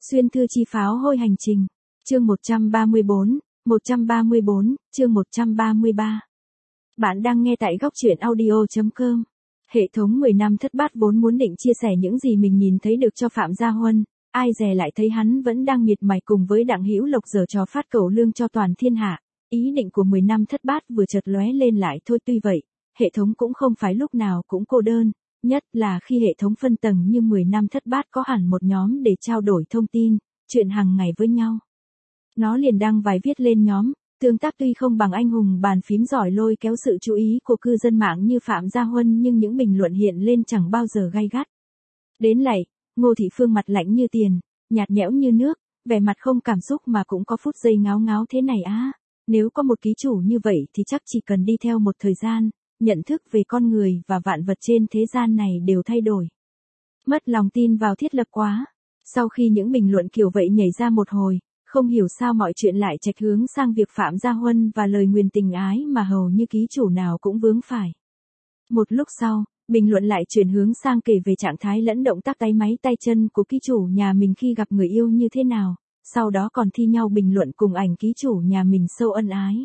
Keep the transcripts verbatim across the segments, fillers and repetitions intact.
Xuyên thư chi pháo hôi hành trình. Chương một trăm ba mươi bốn, một trăm ba mươi bốn, chương một trăm ba mươi ba. Bạn đang nghe tại góc truyện audio chấm com. Hệ thống mười năm thất bát vốn muốn định chia sẻ những gì mình nhìn thấy được cho Phạm Gia Huân, ai dè lại thấy hắn vẫn đang miệt mài cùng với Đặng Hữu Lộc giở trò phát cẩu lương cho toàn thiên hạ. Ý định của mười năm thất bát vừa chợt lóe lên lại thôi. Tuy vậy, hệ thống cũng không phải lúc nào cũng cô đơn, nhất là khi hệ thống phân tầng như mười năm thất bát có hẳn một nhóm để trao đổi thông tin, chuyện hàng ngày với nhau. Nó liền đăng vài viết lên nhóm, tương tác tuy không bằng anh hùng bàn phím giỏi lôi kéo sự chú ý của cư dân mạng như Phạm Gia Huân, nhưng những bình luận hiện lên chẳng bao giờ gay gắt. Đến lạy, Ngô Thị Phương mặt lạnh như tiền, nhạt nhẽo như nước, vẻ mặt không cảm xúc mà cũng có phút giây ngáo ngáo thế này á. Nếu có một ký chủ như vậy thì chắc chỉ cần đi theo một thời gian, nhận thức về con người và vạn vật trên thế gian này đều thay đổi. Mất lòng tin vào thiết lập quá. Sau khi những bình luận kiểu vậy nhảy ra một hồi, không hiểu sao mọi chuyện lại chệch hướng sang việc Phạm Gia Huân và lời nguyền tình ái mà hầu như ký chủ nào cũng vướng phải. Một lúc sau, bình luận lại chuyển hướng sang kể về trạng thái lẫn động tác tay máy tay chân của ký chủ nhà mình khi gặp người yêu như thế nào, sau đó còn thi nhau bình luận cùng ảnh ký chủ nhà mình sâu ân ái.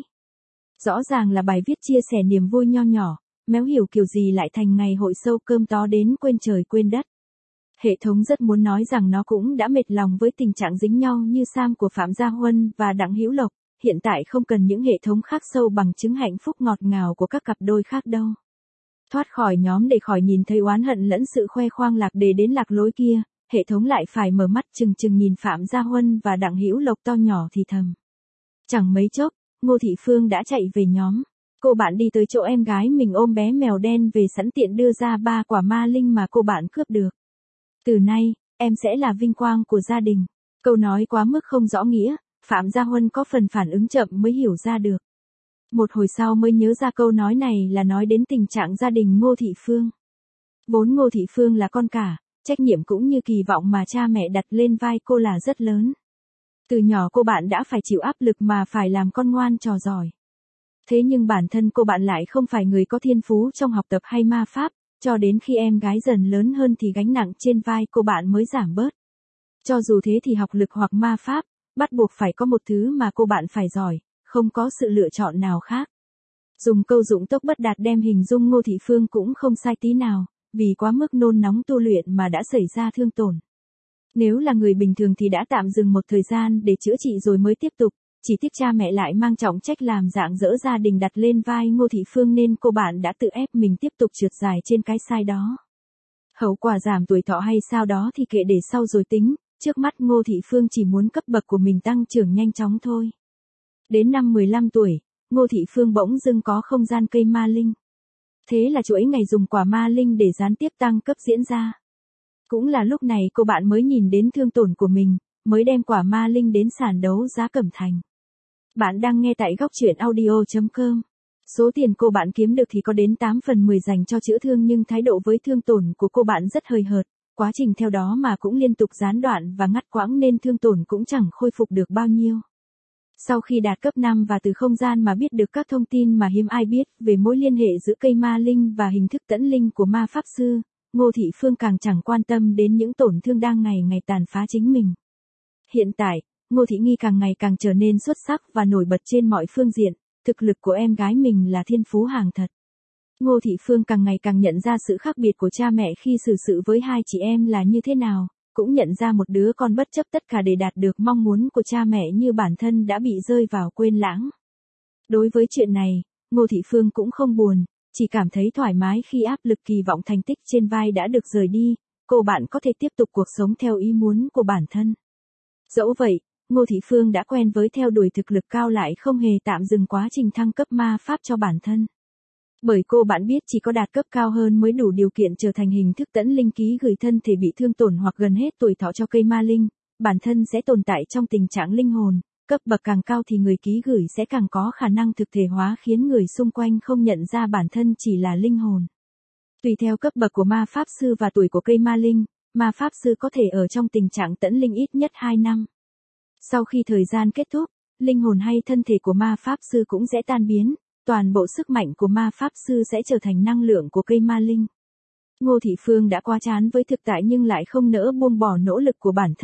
Rõ ràng là bài viết chia sẻ niềm vui nho nhỏ, méo hiểu kiểu gì lại thành ngày hội sâu cơm tó đến quên trời quên đất. Hệ thống rất muốn nói rằng nó cũng đã mệt lòng với tình trạng dính nhau như Sam của Phạm Gia Huân và Đặng Hữu Lộc, hiện tại không cần những hệ thống khác sâu bằng chứng hạnh phúc ngọt ngào của các cặp đôi khác đâu. Thoát khỏi nhóm để khỏi nhìn thấy oán hận lẫn sự khoe khoang lạc đề đến lạc lối kia, hệ thống lại phải mở mắt chừng chừng nhìn Phạm Gia Huân và Đặng Hữu Lộc to nhỏ thì thầm. Chẳng mấy chốc, Ngô Thị Phương đã chạy về nhóm. Cô bạn đi tới chỗ em gái mình ôm bé mèo đen về sẵn tiện đưa ra ba quả ma linh mà cô bạn cướp được. Từ nay, em sẽ là vinh quang của gia đình. Câu nói quá mức không rõ nghĩa, Phạm Gia Huân có phần phản ứng chậm mới hiểu ra được. Một hồi sau mới nhớ ra câu nói này là nói đến tình trạng gia đình Ngô Thị Phương. Vốn Ngô Thị Phương là con cả, trách nhiệm cũng như kỳ vọng mà cha mẹ đặt lên vai cô là rất lớn. Từ nhỏ cô bạn đã phải chịu áp lực mà phải làm con ngoan trò giỏi. Thế nhưng bản thân cô bạn lại không phải người có thiên phú trong học tập hay ma pháp, cho đến khi em gái dần lớn hơn thì gánh nặng trên vai cô bạn mới giảm bớt. Cho dù thế thì học lực hoặc ma pháp, bắt buộc phải có một thứ mà cô bạn phải giỏi, không có sự lựa chọn nào khác. Dùng câu dụng tốc bất đạt đem hình dung Ngô Thị Phương cũng không sai tí nào, vì quá mức nôn nóng tu luyện mà đã xảy ra thương tổn. Nếu là người bình thường thì đã tạm dừng một thời gian để chữa trị rồi mới tiếp tục, chỉ tiếc cha mẹ lại mang trọng trách làm dạng dỡ gia đình đặt lên vai Ngô Thị Phương nên cô bạn đã tự ép mình tiếp tục trượt dài trên cái sai đó. Hậu quả giảm tuổi thọ hay sao đó thì kệ để sau rồi tính, trước mắt Ngô Thị Phương chỉ muốn cấp bậc của mình tăng trưởng nhanh chóng thôi. Đến năm mười lăm tuổi, Ngô Thị Phương bỗng dưng có không gian cây ma linh. Thế là chuỗi ngày dùng quả ma linh để gián tiếp tăng cấp diễn ra. Cũng là lúc này cô bạn mới nhìn đến thương tổn của mình, mới đem quả ma linh đến sàn đấu giá Cẩm Thành. Bạn đang nghe tại góc truyện audio chấm com. Số tiền cô bạn kiếm được thì có đến tám phần mười dành cho chữa thương, nhưng thái độ với thương tổn của cô bạn rất hời hợt, quá trình theo đó mà cũng liên tục gián đoạn và ngắt quãng nên thương tổn cũng chẳng khôi phục được bao nhiêu. Sau khi đạt cấp năm và từ không gian mà biết được các thông tin mà hiếm ai biết về mối liên hệ giữa cây ma linh và hình thức tẫn linh của ma pháp sư, Ngô Thị Phương càng chẳng quan tâm đến những tổn thương đang ngày ngày tàn phá chính mình. Hiện tại, Ngô Thị Nghi càng ngày càng trở nên xuất sắc và nổi bật trên mọi phương diện, thực lực của em gái mình là thiên phú hàng thật. Ngô Thị Phương càng ngày càng nhận ra sự khác biệt của cha mẹ khi xử sự với hai chị em là như thế nào, cũng nhận ra một đứa con bất chấp tất cả để đạt được mong muốn của cha mẹ như bản thân đã bị rơi vào quên lãng. Đối với chuyện này, Ngô Thị Phương cũng không buồn, chỉ cảm thấy thoải mái khi áp lực kỳ vọng thành tích trên vai đã được rời đi, cô bạn có thể tiếp tục cuộc sống theo ý muốn của bản thân. Dẫu vậy, Ngô Thị Phương đã quen với theo đuổi thực lực cao lại không hề tạm dừng quá trình thăng cấp ma pháp cho bản thân. Bởi cô bạn biết chỉ có đạt cấp cao hơn mới đủ điều kiện trở thành hình thức tẫn linh ký gửi thân thể bị thương tổn hoặc gần hết tuổi thọ cho cây ma linh, bản thân sẽ tồn tại trong tình trạng linh hồn, cấp bậc càng cao thì người ký gửi sẽ càng có khả năng thực thể hóa khiến người xung quanh không nhận ra bản thân chỉ là linh hồn. Tùy theo cấp bậc của ma pháp sư và tuổi của cây ma linh, ma pháp sư có thể ở trong tình trạng tẫn linh ít nhất hai năm. Sau khi thời gian kết thúc, linh hồn hay thân thể của ma pháp sư cũng sẽ tan biến, toàn bộ sức mạnh của ma pháp sư sẽ trở thành năng lượng của cây ma linh. Ngô Thị Phương đã quá chán với thực tại nhưng lại không nỡ buông bỏ nỗ lực của bản thân,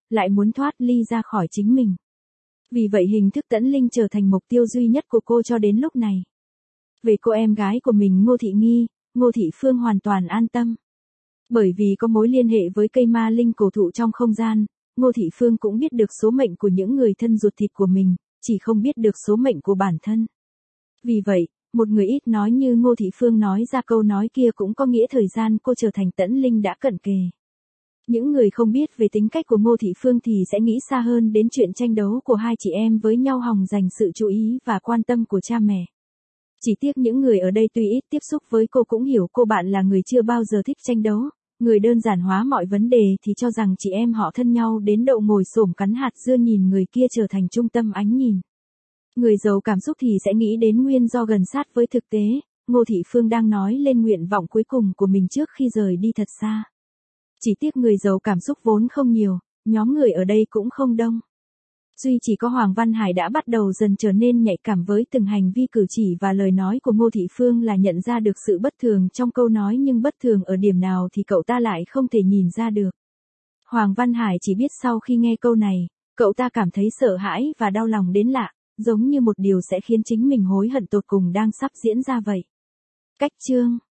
lại muốn thoát ly ra khỏi chính mình. Vì vậy hình thức Tẫn Linh trở thành mục tiêu duy nhất của cô cho đến lúc này. Về cô em gái của mình Ngô Thị Nghi, Ngô Thị Phương hoàn toàn an tâm. Bởi vì có mối liên hệ với cây ma linh cổ thụ trong không gian, Ngô Thị Phương cũng biết được số mệnh của những người thân ruột thịt của mình, chỉ không biết được số mệnh của bản thân. Vì vậy, một người ít nói như Ngô Thị Phương nói ra câu nói kia cũng có nghĩa thời gian cô trở thành Tẫn Linh đã cận kề. Những người không biết về tính cách của Ngô Thị Phương thì sẽ nghĩ xa hơn đến chuyện tranh đấu của hai chị em với nhau hòng dành sự chú ý và quan tâm của cha mẹ. Chỉ tiếc những người ở đây tuy ít tiếp xúc với cô cũng hiểu cô bạn là người chưa bao giờ thích tranh đấu, người đơn giản hóa mọi vấn đề thì cho rằng chị em họ thân nhau đến độ ngồi xổm cắn hạt dưa nhìn người kia trở thành trung tâm ánh nhìn. Người giàu cảm xúc thì sẽ nghĩ đến nguyên do gần sát với thực tế, Ngô Thị Phương đang nói lên nguyện vọng cuối cùng của mình trước khi rời đi thật xa. Chỉ tiếc người giàu cảm xúc vốn không nhiều, nhóm người ở đây cũng không đông. Duy chỉ có Hoàng Văn Hải đã bắt đầu dần trở nên nhạy cảm với từng hành vi cử chỉ và lời nói của Ngô Thị Phương là nhận ra được sự bất thường trong câu nói nhưng bất thường ở điểm nào thì cậu ta lại không thể nhìn ra được. Hoàng Văn Hải chỉ biết sau khi nghe câu này, cậu ta cảm thấy sợ hãi và đau lòng đến lạ, giống như một điều sẽ khiến chính mình hối hận tột cùng đang sắp diễn ra vậy. Cách chương